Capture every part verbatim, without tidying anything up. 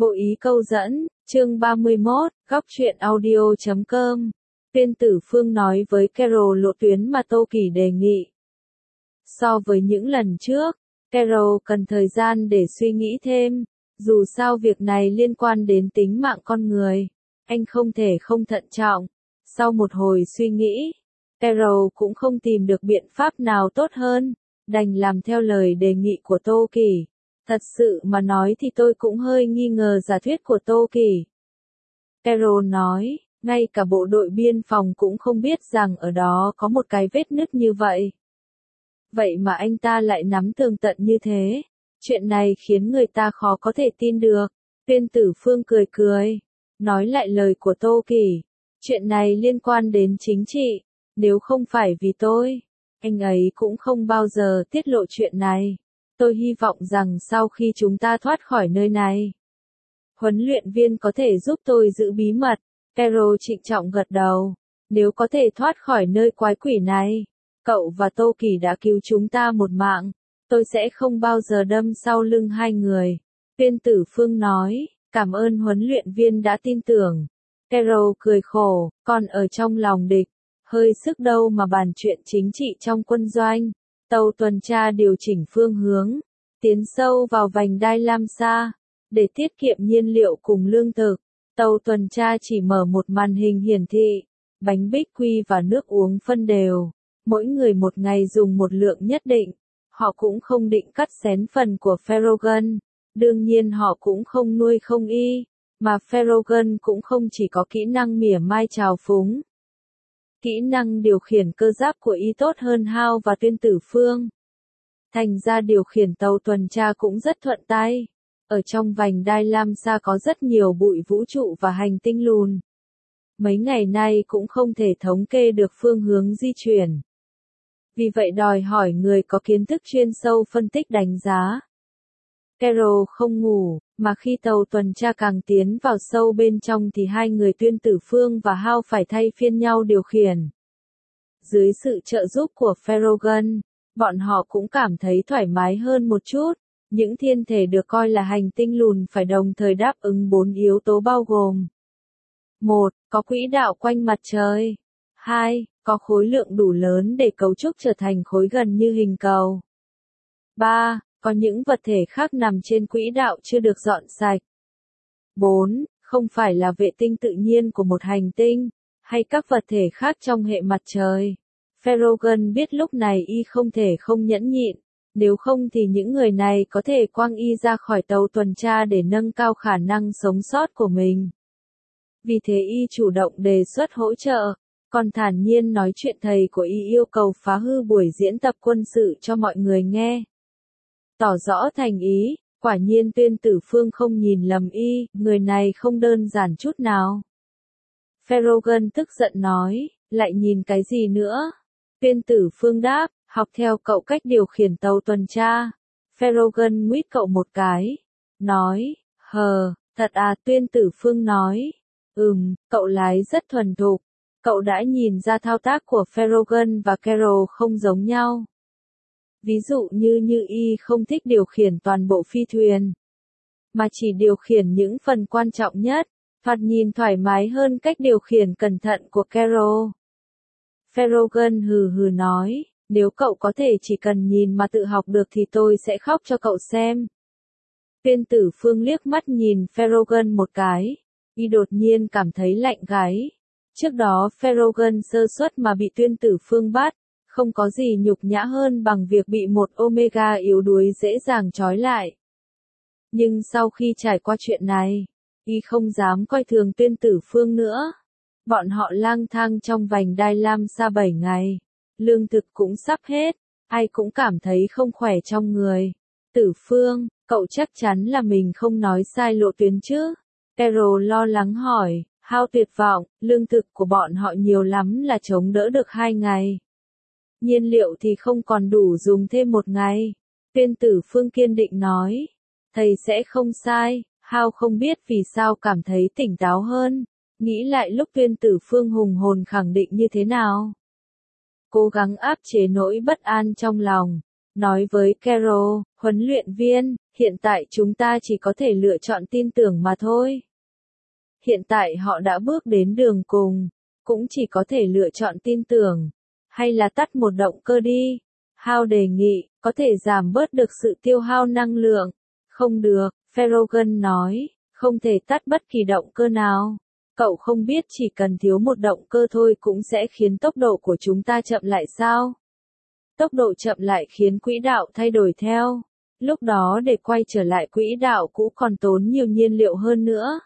Vô ý câu dẫn, chương ba mươi mốt, góc truyện audio chấm com. Tuyên Tử Phương nói với Carol lộ tuyến mà Tô Kỳ đề nghị. So với những lần trước, Carol cần thời gian để suy nghĩ thêm, dù sao việc này liên quan đến tính mạng con người, anh không thể không thận trọng. Sau một hồi suy nghĩ, Carol cũng không tìm được biện pháp nào tốt hơn, đành làm theo lời đề nghị của Tô Kỳ. Thật sự mà nói thì tôi cũng hơi nghi ngờ giả thuyết của Tô Kỳ. Carol nói, ngay cả bộ đội biên phòng cũng không biết rằng ở đó có một cái vết nứt như vậy. Vậy mà anh ta lại nắm tường tận như thế. Chuyện này khiến người ta khó có thể tin được. Tuyên Tử Phương cười cười, nói lại lời của Tô Kỳ. Chuyện này liên quan đến chính trị. Nếu không phải vì tôi, anh ấy cũng không bao giờ tiết lộ chuyện này. Tôi hy vọng rằng sau khi chúng ta thoát khỏi nơi này, huấn luyện viên có thể giúp tôi giữ bí mật. Carol trịnh trọng gật đầu. Nếu có thể thoát khỏi nơi quái quỷ này, cậu và Tô Kỳ đã cứu chúng ta một mạng. Tôi sẽ không bao giờ đâm sau lưng hai người. Tuyên Tử Phương nói, cảm ơn huấn luyện viên đã tin tưởng. Carol cười khổ, còn ở trong lòng địch, hơi sức đâu mà bàn chuyện chính trị trong quân doanh. Tàu tuần tra điều chỉnh phương hướng, tiến sâu vào vành đai Lam Sa, để tiết kiệm nhiên liệu cùng lương thực. Tàu tuần tra chỉ mở một màn hình hiển thị, bánh bích quy và nước uống phân đều. Mỗi người một ngày dùng một lượng nhất định. Họ cũng không định cắt xén phần của Ferrogun. Đương nhiên họ cũng không nuôi không y, mà Ferrogun cũng không chỉ có kỹ năng mỉa mai trào phúng. Kỹ năng điều khiển cơ giáp của y tốt hơn Hao và Tuyên Tử Phương. Thành ra điều khiển tàu tuần tra cũng rất thuận tay. Ở trong vành đai Lam Sa có rất nhiều bụi vũ trụ và hành tinh lùn. Mấy ngày nay cũng không thể thống kê được phương hướng di chuyển. Vì vậy đòi hỏi người có kiến thức chuyên sâu phân tích đánh giá. Carol không ngủ, mà khi tàu tuần tra càng tiến vào sâu bên trong thì hai người Tuyên Tử Phương và Hao phải thay phiên nhau điều khiển. Dưới sự trợ giúp của Ferrogun, bọn họ cũng cảm thấy thoải mái hơn một chút. Những thiên thể được coi là hành tinh lùn phải đồng thời đáp ứng bốn yếu tố bao gồm: một. Có quỹ đạo quanh mặt trời. hai. Có khối lượng đủ lớn để cấu trúc trở thành khối gần như hình cầu. ba. Có những vật thể khác nằm trên quỹ đạo chưa được dọn sạch. bốn. Không phải là vệ tinh tự nhiên của một hành tinh, hay các vật thể khác trong hệ mặt trời. Ferrogun biết lúc này y không thể không nhẫn nhịn, nếu không thì những người này có thể quăng y ra khỏi tàu tuần tra để nâng cao khả năng sống sót của mình. Vì thế y chủ động đề xuất hỗ trợ, còn thản nhiên nói chuyện thầy của y yêu cầu phá hư buổi diễn tập quân sự cho mọi người nghe. Tỏ rõ thành ý, quả nhiên Tuyên Tử Phương không nhìn lầm y, người này không đơn giản chút nào. Ferrogun tức giận nói, lại nhìn cái gì nữa? Tuyên Tử Phương đáp, học theo cậu cách điều khiển tàu tuần tra. Ferrogun nguyết cậu một cái, nói, hờ, thật à? Tuyên Tử Phương nói, ừm, cậu lái rất thuần thục. Cậu đã nhìn ra thao tác của Ferrogun và Carol không giống nhau. Ví dụ như như y không thích điều khiển toàn bộ phi thuyền, mà chỉ điều khiển những phần quan trọng nhất, thoạt nhìn thoải mái hơn cách điều khiển cẩn thận của Carol. Ferrogun hừ hừ nói, nếu cậu có thể chỉ cần nhìn mà tự học được thì tôi sẽ khóc cho cậu xem. Tuyên Tử Phương liếc mắt nhìn Ferrogun một cái, y đột nhiên cảm thấy lạnh gáy. Trước đó Ferrogun sơ suất mà bị Tuyên Tử Phương bắt, không có gì nhục nhã hơn bằng việc bị một Omega yếu đuối dễ dàng trói lại. Nhưng sau khi trải qua chuyện này, y không dám coi thường Tuyên Tử Phương nữa. Bọn họ lang thang trong vành đai Lam Sa bảy ngày, lương thực cũng sắp hết, ai cũng cảm thấy không khỏe trong người. Tử Phương, cậu chắc chắn là mình không nói sai lộ tuyến chứ? Carol lo lắng hỏi. Hao tuyệt vọng, lương thực của bọn họ nhiều lắm là chống đỡ được hai ngày. Nhiên liệu thì không còn đủ dùng thêm một ngày. Tuyên Tử Phương kiên định nói. Thầy sẽ không sai. Hao không biết vì sao cảm thấy tỉnh táo hơn. Nghĩ lại lúc Tuyên Tử Phương hùng hồn khẳng định như thế nào. Cố gắng áp chế nỗi bất an trong lòng. Nói với Carol, huấn luyện viên, Hiện tại chúng ta chỉ có thể lựa chọn tin tưởng mà thôi. Hiện tại họ đã bước đến đường cùng, cũng chỉ có thể lựa chọn tin tưởng. Hay là tắt một động cơ đi. Hao đề nghị, có thể giảm bớt được sự tiêu hao năng lượng. Không được, Farragut nói, không thể tắt bất kỳ động cơ nào. Cậu không biết chỉ cần thiếu một động cơ thôi cũng sẽ khiến tốc độ của chúng ta chậm lại sao? Tốc độ chậm lại khiến quỹ đạo thay đổi theo. Lúc đó để quay trở lại quỹ đạo cũ còn tốn nhiều nhiên liệu hơn nữa.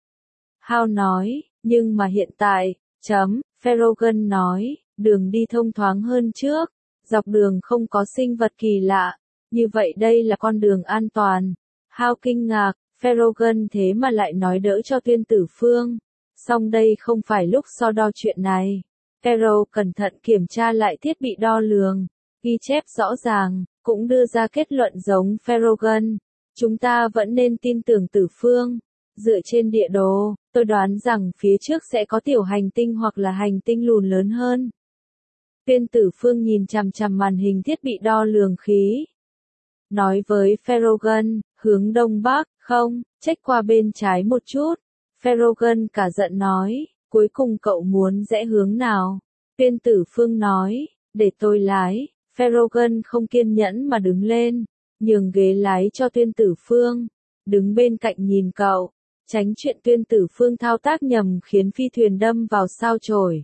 Hao nói, nhưng mà hiện tại, chấm, Farragut nói, đường đi thông thoáng hơn trước, dọc đường không có sinh vật kỳ lạ, như vậy đây là con đường an toàn. Hao kinh ngạc, Farragut thế mà lại nói đỡ cho Tuyên Tử Phương. Song đây không phải lúc so đo chuyện này. Farragut cẩn thận kiểm tra lại thiết bị đo lường, ghi chép rõ ràng, cũng đưa ra kết luận giống Farragut. Chúng ta vẫn nên tin tưởng Tử Phương. Dựa trên địa đồ, tôi đoán rằng phía trước sẽ có tiểu hành tinh hoặc là hành tinh lùn lớn hơn. Tuyên Tử Phương nhìn chằm chằm màn hình thiết bị đo lường khí. Nói với Farragut, hướng đông bắc, không, check qua bên trái một chút. Farragut cả giận nói, cuối cùng cậu muốn rẽ hướng nào? Tuyên Tử Phương nói, để tôi lái. Farragut không kiên nhẫn mà đứng lên, nhường ghế lái cho Tuyên Tử Phương. Đứng bên cạnh nhìn cậu, tránh chuyện Tuyên Tử Phương thao tác nhầm khiến phi thuyền đâm vào sao chổi.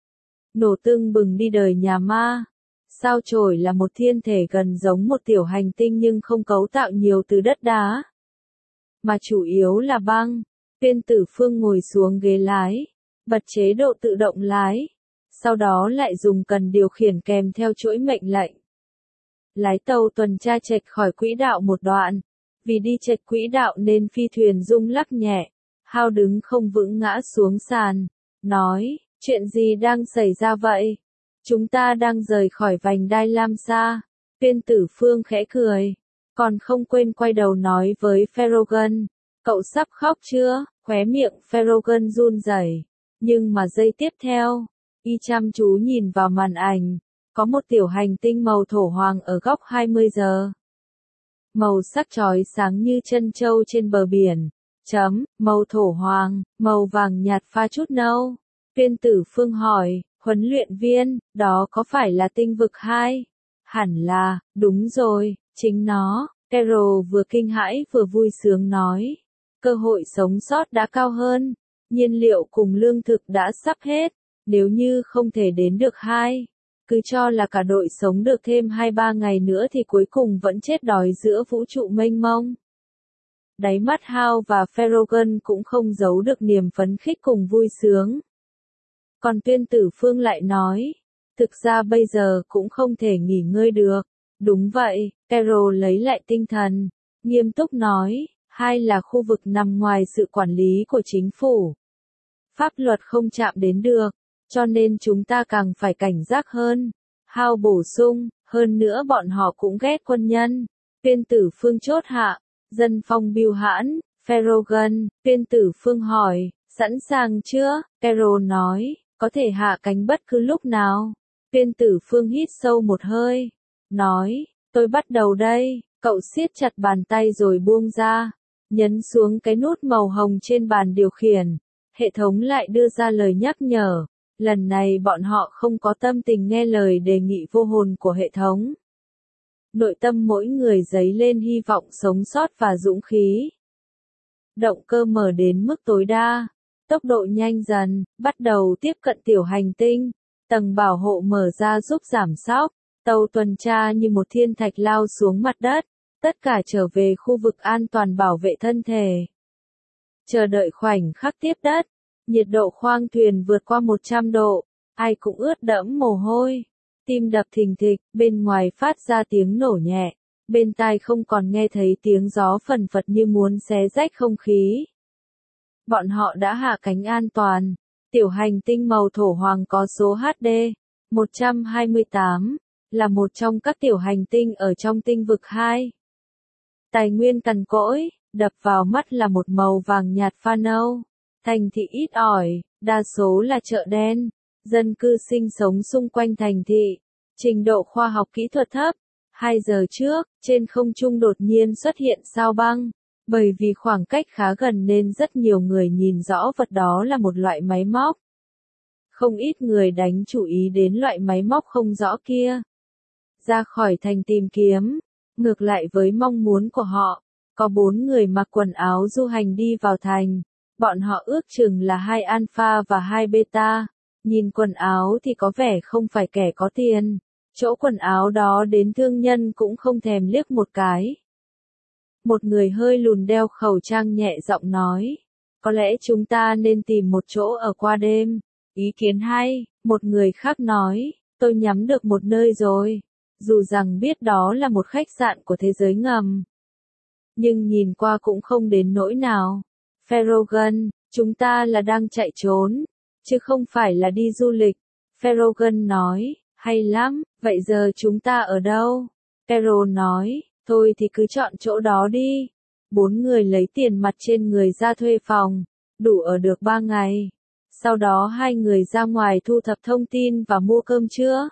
Nổ tưng bừng đi đời nhà ma. Sao chổi là một thiên thể gần giống một tiểu hành tinh nhưng không cấu tạo nhiều từ đất đá, mà chủ yếu là băng. Tuyên Tử Phương ngồi xuống ghế lái, bật chế độ tự động lái, sau đó lại dùng cần điều khiển kèm theo chuỗi mệnh lệnh. Lái tàu tuần tra chệch khỏi quỹ đạo một đoạn. Vì đi chệch quỹ đạo nên phi thuyền rung lắc nhẹ. Hao đứng không vững ngã xuống sàn, nói, chuyện gì đang xảy ra vậy? Chúng ta đang rời khỏi vành đai Lam Sa. Tuyên Tử Phương khẽ cười, còn không quên quay đầu nói với Farragut, cậu sắp khóc chưa? Khóe miệng Farragut run rẩy, nhưng mà giây tiếp theo, y chăm chú nhìn vào màn ảnh, có một tiểu hành tinh màu thổ hoàng ở góc hai mươi giờ. Màu sắc chói sáng như chân châu trên bờ biển. Chấm, màu thổ hoàng, màu vàng nhạt pha chút nâu. Tuyên Tử Phương hỏi, huấn luyện viên, đó có phải là tinh vực hai? Hẳn là, đúng rồi, chính nó. Carol vừa kinh hãi vừa vui sướng nói. Cơ hội sống sót đã cao hơn. Nhiên liệu cùng lương thực đã sắp hết. Nếu như không thể đến được hai, cứ cho là cả đội sống được thêm hai ba ngày nữa thì cuối cùng vẫn chết đói giữa vũ trụ mênh mông. Đáy mắt Hao và Farragut cũng không giấu được niềm phấn khích cùng vui sướng. Còn Tuyên Tử Phương lại nói, thực ra bây giờ cũng không thể nghỉ ngơi được. Đúng vậy, Carol lấy lại tinh thần, nghiêm túc nói, hai là khu vực nằm ngoài sự quản lý của chính phủ. Pháp luật không chạm đến được, cho nên chúng ta càng phải cảnh giác hơn. Hao bổ sung, hơn nữa bọn họ cũng ghét quân nhân. Tuyên Tử Phương chốt hạ, dân phong bưu hãn. Farragut, Tuyên Tử Phương hỏi, sẵn sàng chưa? Carol nói, có thể hạ cánh bất cứ lúc nào. Tuyên Tử Phương hít sâu một hơi, nói, tôi bắt đầu đây. Cậu siết chặt bàn tay rồi buông ra, nhấn xuống cái nút màu hồng trên bàn điều khiển. Hệ thống lại đưa ra lời nhắc nhở. Lần này bọn họ không có tâm tình nghe lời đề nghị vô hồn của hệ thống. Nội tâm mỗi người dấy lên hy vọng sống sót và dũng khí. Động cơ mở đến mức tối đa. Tốc độ nhanh dần, bắt đầu tiếp cận tiểu hành tinh. Tầng bảo hộ mở ra giúp giảm sóc. Tàu tuần tra như một thiên thạch lao xuống mặt đất. Tất cả trở về khu vực an toàn bảo vệ thân thể. Chờ đợi khoảnh khắc tiếp đất. Nhiệt độ khoang thuyền vượt qua một trăm độ. Ai cũng ướt đẫm mồ hôi. Tim đập thình thịch, bên ngoài phát ra tiếng nổ nhẹ. Bên tai không còn nghe thấy tiếng gió phần phật như muốn xé rách không khí. Bọn họ đã hạ cánh an toàn. Tiểu hành tinh màu thổ hoàng có số H D một trăm hai mươi tám, là một trong các tiểu hành tinh ở trong tinh vực hai. Tài nguyên cằn cỗi, đập vào mắt là một màu vàng nhạt pha nâu. Thành thị ít ỏi, đa số là chợ đen. Dân cư sinh sống xung quanh thành thị. Trình độ khoa học kỹ thuật thấp. Hai giờ trước, Trên không trung đột nhiên xuất hiện sao băng. Bởi vì khoảng cách khá gần nên rất nhiều người nhìn rõ vật đó là một loại máy móc. Không ít người đánh chú ý đến loại máy móc không rõ kia. Ra khỏi thành tìm kiếm, ngược lại với mong muốn của họ, có bốn người mặc quần áo du hành đi vào thành. Bọn họ ước chừng là hai alpha và hai beta. Nhìn quần áo thì có vẻ không phải kẻ có tiền. Chỗ quần áo đó đến thương nhân cũng không thèm liếc một cái. Một người hơi lùn đeo khẩu trang nhẹ giọng nói. Có lẽ chúng ta nên tìm một chỗ ở qua đêm. Ý kiến hay, một người khác nói. Tôi nhắm được một nơi rồi. Dù rằng biết đó là một khách sạn của thế giới ngầm. Nhưng nhìn qua cũng không đến nỗi nào. Ferrogan, chúng ta là đang chạy trốn, chứ không phải là đi du lịch. Ferrogan nói, hay lắm, vậy giờ chúng ta ở đâu? Carol nói, thôi thì cứ chọn chỗ đó đi. Bốn người lấy tiền mặt trên người ra thuê phòng, đủ ở được ba ngày. Sau đó hai người ra ngoài thu thập thông tin và mua cơm trưa.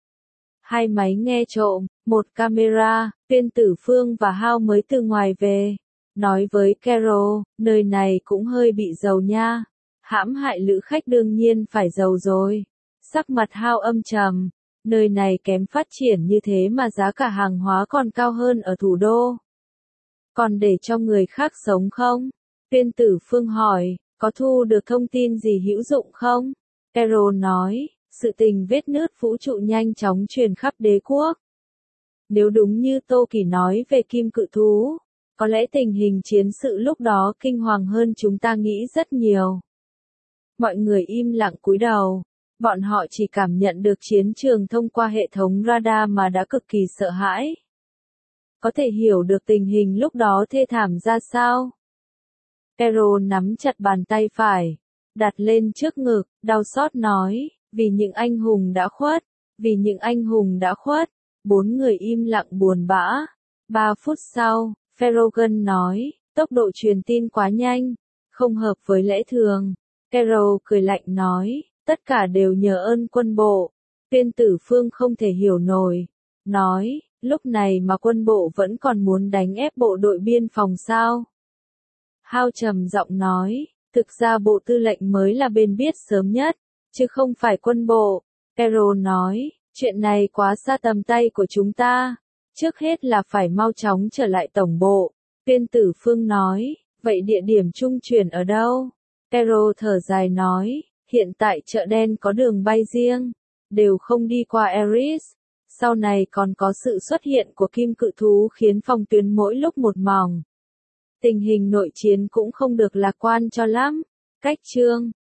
Hai máy nghe trộm, một camera, Viên Tử Phương và Hao mới từ ngoài về. Nói với Carol, nơi này cũng hơi bị giàu nha. Hãm hại lữ khách đương nhiên phải giàu rồi. Sắc mặt Hao âm trầm. Nơi này kém phát triển như thế mà giá cả hàng hóa còn cao hơn ở thủ đô. Còn để cho người khác sống không? Viên Tử Phương hỏi, có thu được thông tin gì hữu dụng không? Carol nói, sự tình vết nứt vũ trụ nhanh chóng truyền khắp đế quốc. Nếu đúng như Tô Kỳ nói về kim cự thú, có lẽ tình hình chiến sự lúc đó kinh hoàng hơn chúng ta nghĩ rất nhiều. Mọi người im lặng cúi đầu. Bọn họ chỉ cảm nhận được chiến trường thông qua hệ thống radar mà đã cực kỳ sợ hãi. Có thể hiểu được tình hình lúc đó thê thảm ra sao? Carol nắm chặt bàn tay phải, đặt lên trước ngực, đau xót nói, vì những anh hùng đã khuất, vì những anh hùng đã khuất. Bốn người im lặng buồn bã. Ba phút sau, Ferrogan nói, tốc độ truyền tin quá nhanh, không hợp với lẽ thường. Carol cười lạnh nói, tất cả đều nhờ ơn quân bộ. Viên Tử Phương không thể hiểu nổi. Nói, lúc này mà quân bộ vẫn còn muốn đánh ép bộ đội biên phòng sao? Hao trầm giọng nói, thực ra bộ tư lệnh mới là bên biết sớm nhất, chứ không phải quân bộ. Carol nói, chuyện này quá xa tầm tay của chúng ta. Trước hết là phải mau chóng trở lại tổng bộ. Viên Tử Phương nói, vậy địa điểm trung chuyển ở đâu? Carol thở dài nói, hiện tại chợ đen có đường bay riêng, đều không đi qua Eris. Sau này còn có sự xuất hiện của kim cự thú khiến phòng tuyến mỗi lúc một mỏng. Tình hình nội chiến cũng không được lạc quan cho lắm. Cách chương